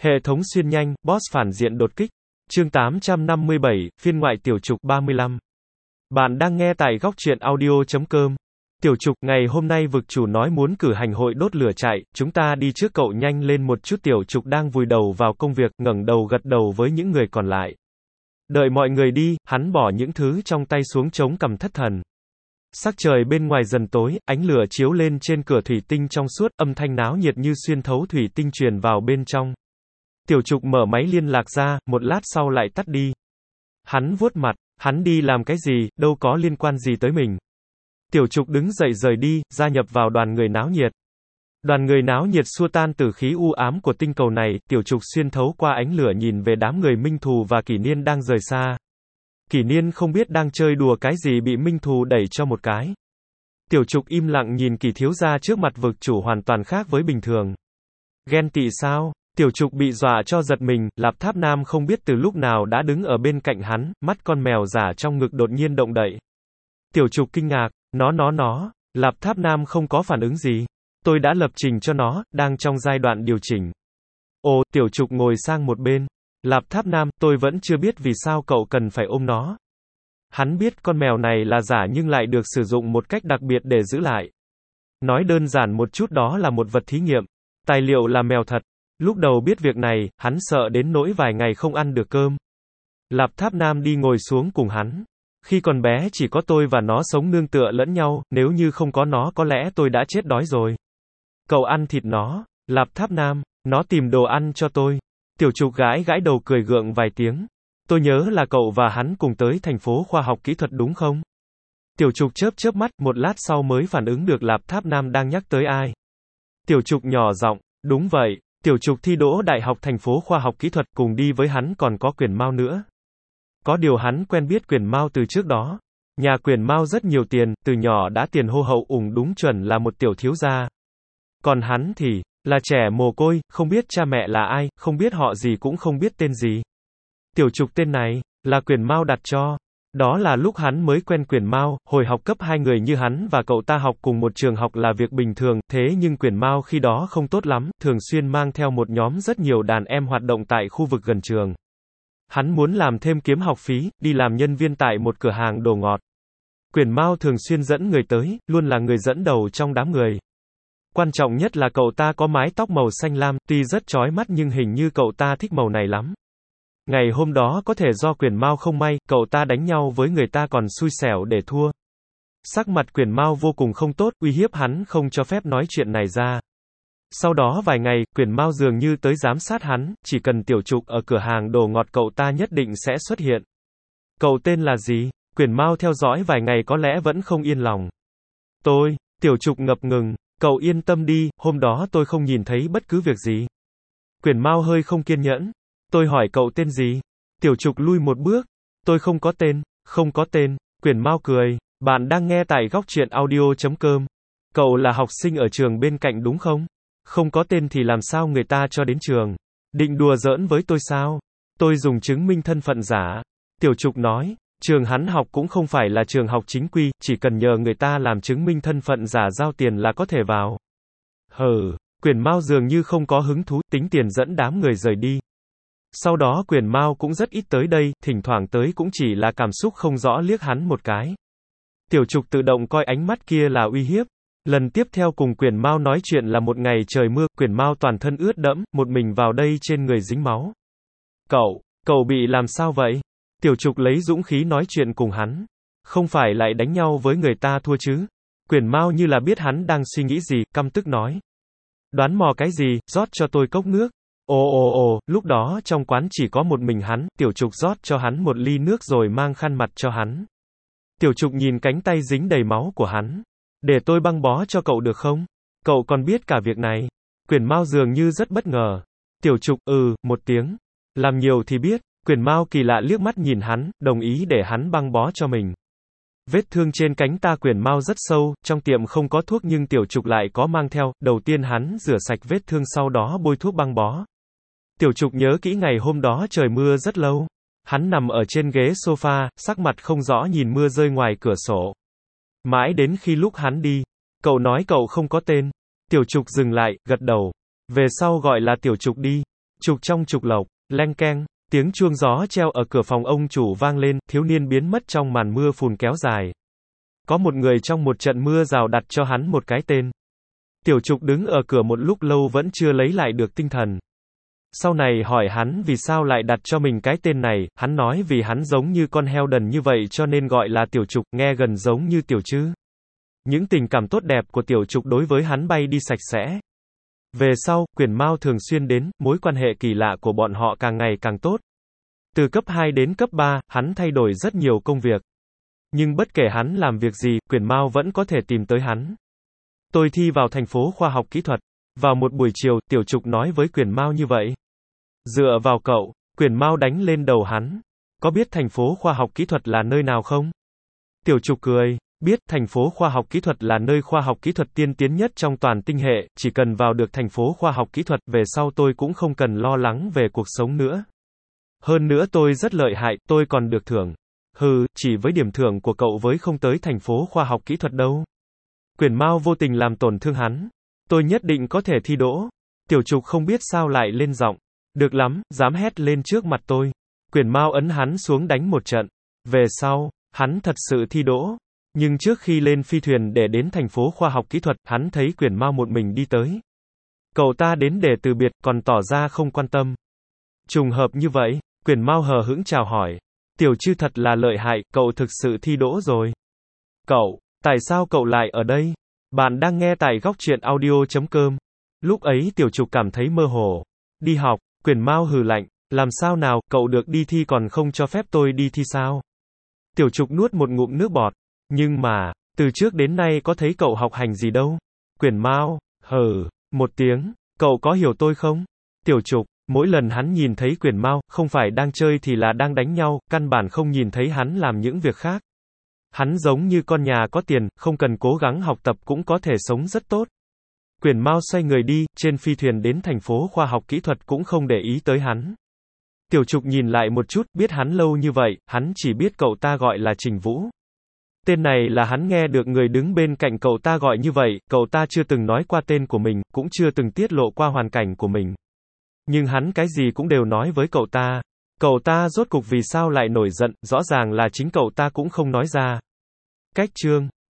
Hệ thống xuyên nhanh, boss phản diện đột kích. Chương 857, phiên ngoại tiểu trục 35. Bạn đang nghe tại góc truyện audio.com. Tiểu trục, ngày hôm nay vực chủ nói muốn cử hành hội đốt lửa chạy, chúng ta đi trước cậu nhanh lên một chút. Tiểu trục đang vùi đầu vào công việc, ngẩng đầu gật đầu với những người còn lại. Đợi mọi người đi, hắn bỏ những thứ trong tay xuống chống cằm thất thần. Sắc trời bên ngoài dần tối, ánh lửa chiếu lên trên cửa thủy tinh trong suốt, âm thanh náo nhiệt như xuyên thấu thủy tinh truyền vào bên trong. Tiểu trục mở máy liên lạc ra, một lát sau lại tắt đi. Hắn vuốt mặt, hắn đi làm cái gì, đâu có liên quan gì tới mình. Tiểu trục đứng dậy rời đi, gia nhập vào đoàn người náo nhiệt. Đoàn người náo nhiệt xua tan tử khí u ám của tinh cầu này, tiểu trục xuyên thấu qua ánh lửa nhìn về đám người Minh Thù và Kỷ Niên đang rời xa. Kỷ Niên không biết đang chơi đùa cái gì bị Minh Thù đẩy cho một cái. Tiểu trục im lặng nhìn Kỷ thiếu gia trước mặt vực chủ hoàn toàn khác với bình thường. Ghen tị sao? Tiểu trục bị dọa cho giật mình, Lạp Tháp Nam không biết từ lúc nào đã đứng ở bên cạnh hắn, mắt con mèo giả trong ngực đột nhiên động đậy. Tiểu trục kinh ngạc, nó, Lạp Tháp Nam không có phản ứng gì. Tôi đã lập trình cho nó, đang trong giai đoạn điều chỉnh. Ồ, tiểu trục ngồi sang một bên. Lạp Tháp Nam, tôi vẫn chưa biết vì sao cậu cần phải ôm nó. Hắn biết con mèo này là giả nhưng lại được sử dụng một cách đặc biệt để giữ lại. Nói đơn giản một chút, đó là một vật thí nghiệm. Tài liệu là mèo thật. Lúc đầu biết việc này, hắn sợ đến nỗi vài ngày không ăn được cơm. Lạp Tháp Nam đi ngồi xuống cùng hắn. Khi còn bé chỉ có tôi và nó sống nương tựa lẫn nhau, nếu như không có nó có lẽ tôi đã chết đói rồi. Cậu ăn thịt nó. Lạp Tháp Nam, nó tìm đồ ăn cho tôi. Tiểu trục gãi gãi đầu cười gượng vài tiếng. Tôi nhớ là cậu và hắn cùng tới thành phố khoa học kỹ thuật đúng không? Tiểu trục chớp chớp mắt, một lát sau mới phản ứng được Lạp Tháp Nam đang nhắc tới ai. Tiểu trục nhỏ giọng, đúng vậy. Tiểu trục thi đỗ đại học thành phố khoa học kỹ thuật, cùng đi với hắn còn có Quyền Mao nữa. Có điều hắn quen biết Quyền Mao từ trước đó. Nhà Quyền Mao rất nhiều tiền, từ nhỏ đã tiền hô hậu ủng, đúng chuẩn là một tiểu thiếu gia. Còn hắn thì là trẻ mồ côi, không biết cha mẹ là ai, không biết họ gì cũng không biết tên gì. Tiểu trục tên này là Quyền Mao đặt cho. Đó là lúc hắn mới quen Quyền Mao, hồi học cấp 2 người như hắn và cậu ta học cùng một trường học là việc bình thường, thế nhưng Quyền Mao khi đó không tốt lắm, thường xuyên mang theo một nhóm rất nhiều đàn em hoạt động tại khu vực gần trường. Hắn muốn làm thêm kiếm học phí, đi làm nhân viên tại một cửa hàng đồ ngọt. Quyền Mao thường xuyên dẫn người tới, luôn là người dẫn đầu trong đám người. Quan trọng nhất là cậu ta có mái tóc màu xanh lam, tuy rất chói mắt nhưng hình như cậu ta thích màu này lắm. Ngày hôm đó có thể do Quyền Mao không may, cậu ta đánh nhau với người ta còn xui xẻo để thua. Sắc mặt Quyền Mao vô cùng không tốt, uy hiếp hắn không cho phép nói chuyện này ra. Sau đó vài ngày, Quyền Mao dường như tới giám sát hắn, chỉ cần tiểu trục ở cửa hàng đồ ngọt cậu ta nhất định sẽ xuất hiện. Cậu tên là gì? Quyền Mao theo dõi vài ngày có lẽ vẫn không yên lòng. Tôi, tiểu trục ngập ngừng, cậu yên tâm đi, hôm đó tôi không nhìn thấy bất cứ việc gì. Quyền Mao hơi không kiên nhẫn. Tôi hỏi cậu tên gì? Tiểu trục lui một bước. Tôi không có tên. Không có tên. Quyền Mao cười. Bạn đang nghe tại góc truyện audio.com. Cậu là học sinh ở trường bên cạnh đúng không? Không có tên thì làm sao người ta cho đến trường? Định đùa giỡn với tôi sao? Tôi dùng chứng minh thân phận giả. Tiểu trục nói. Trường hắn học cũng không phải là trường học chính quy, chỉ cần nhờ người ta làm chứng minh thân phận giả giao tiền là có thể vào. Hừ, Quyền Mao dường như không có hứng thú, tính tiền dẫn đám người rời đi. Sau đó Quyền Mao cũng rất ít tới đây, thỉnh thoảng tới cũng chỉ là cảm xúc không rõ liếc hắn một cái. Tiểu trục tự động coi ánh mắt kia là uy hiếp. Lần tiếp theo cùng Quyền Mao nói chuyện là một ngày trời mưa, Quyền Mao toàn thân ướt đẫm, một mình vào đây trên người dính máu. Cậu bị làm sao vậy? Tiểu trục lấy dũng khí nói chuyện cùng hắn. Không phải lại đánh nhau với người ta thua chứ? Quyền Mao như là biết hắn đang suy nghĩ gì, căm tức nói. Đoán mò cái gì, rót cho tôi cốc nước. Ồ, lúc đó trong quán chỉ có một mình hắn, tiểu trục rót cho hắn một ly nước rồi mang khăn mặt cho hắn. Tiểu trục nhìn cánh tay dính đầy máu của hắn. Để tôi băng bó cho cậu được không? Cậu còn biết cả việc này. Quyền Mao dường như rất bất ngờ. Tiểu trục, một tiếng. Làm nhiều thì biết. Quyền Mao kỳ lạ liếc mắt nhìn hắn, đồng ý để hắn băng bó cho mình. Vết thương trên cánh ta Quyền Mao rất sâu, trong tiệm không có thuốc nhưng tiểu trục lại có mang theo, đầu tiên hắn rửa sạch vết thương sau đó bôi thuốc băng bó. Tiểu trục nhớ kỹ ngày hôm đó trời mưa rất lâu. Hắn nằm ở trên ghế sofa, sắc mặt không rõ nhìn mưa rơi ngoài cửa sổ. Mãi đến khi lúc hắn đi, cậu nói cậu không có tên. Tiểu trục dừng lại, gật đầu. Về sau gọi là tiểu trục đi. Trục trong trục lộc, leng keng, tiếng chuông gió treo ở cửa phòng ông chủ vang lên, thiếu niên biến mất trong màn mưa phùn kéo dài. Có một người trong một trận mưa rào đặt cho hắn một cái tên. Tiểu Trục đứng ở cửa một lúc lâu vẫn chưa lấy lại được tinh thần. Sau này hỏi hắn vì sao lại đặt cho mình cái tên này, hắn nói vì hắn giống như con heo đần như vậy cho nên gọi là Tiểu Trục, nghe gần giống như Tiểu Trư. Những tình cảm tốt đẹp của Tiểu Trục đối với hắn bay đi sạch sẽ. Về sau, Quyền Mao thường xuyên đến, mối quan hệ kỳ lạ của bọn họ càng ngày càng tốt. Từ cấp 2 đến cấp 3, hắn thay đổi rất nhiều công việc. Nhưng bất kể hắn làm việc gì, Quyền Mao vẫn có thể tìm tới hắn. Tôi thi vào thành phố khoa học kỹ thuật. Vào một buổi chiều, Tiểu Trục nói với Quyền Mao như vậy. Dựa vào cậu, Quyền Mao đánh lên đầu hắn. Có biết thành phố khoa học kỹ thuật là nơi nào không? Tiểu Trục cười. Biết, thành phố khoa học kỹ thuật là nơi khoa học kỹ thuật tiên tiến nhất trong toàn tinh hệ, chỉ cần vào được thành phố khoa học kỹ thuật, về sau tôi cũng không cần lo lắng về cuộc sống nữa. Hơn nữa tôi rất lợi hại, tôi còn được thưởng. Hừ, chỉ với điểm thưởng của cậu với không tới thành phố khoa học kỹ thuật đâu. Quyền Mao vô tình làm tổn thương hắn. Tôi nhất định có thể thi đỗ. Tiểu Trục không biết sao lại lên giọng. Được lắm, dám hét lên trước mặt tôi. Quyền Mao ấn hắn xuống đánh một trận. Về sau, hắn thật sự thi đỗ. Nhưng trước khi lên phi thuyền để đến thành phố khoa học kỹ thuật, hắn thấy Quyền Mao một mình đi tới. Cậu ta đến để từ biệt, còn tỏ ra không quan tâm. Trùng hợp như vậy, Quyền Mao hờ hững chào hỏi. Tiểu Trư thật là lợi hại, cậu thực sự thi đỗ rồi. Cậu, tại sao cậu lại ở đây? Bạn đang nghe tại góc truyện audio.com. Lúc ấy Tiểu Trục cảm thấy mơ hồ. Đi học, Quyền Mao hừ lạnh. Làm sao nào, cậu được đi thi còn không cho phép tôi đi thi sao? Tiểu Trục nuốt một ngụm nước bọt. Nhưng mà, từ trước đến nay có thấy cậu học hành gì đâu. Quyền Mao, hừ, một tiếng, cậu có hiểu tôi không? Tiểu Trục, mỗi lần hắn nhìn thấy Quyền Mao, không phải đang chơi thì là đang đánh nhau, căn bản không nhìn thấy hắn làm những việc khác. Hắn giống như con nhà có tiền, không cần cố gắng học tập cũng có thể sống rất tốt. Quyền Mao xoay người đi, trên phi thuyền đến thành phố khoa học kỹ thuật cũng không để ý tới hắn. Tiểu Trục nhìn lại một chút, biết hắn lâu như vậy, hắn chỉ biết cậu ta gọi là Trình Vũ. Tên này là hắn nghe được người đứng bên cạnh cậu ta gọi như vậy, cậu ta chưa từng nói qua tên của mình, cũng chưa từng tiết lộ qua hoàn cảnh của mình. Nhưng hắn cái gì cũng đều nói với cậu ta. Cậu ta rốt cục vì sao lại nổi giận, rõ ràng là chính cậu ta cũng không nói ra. Cách chương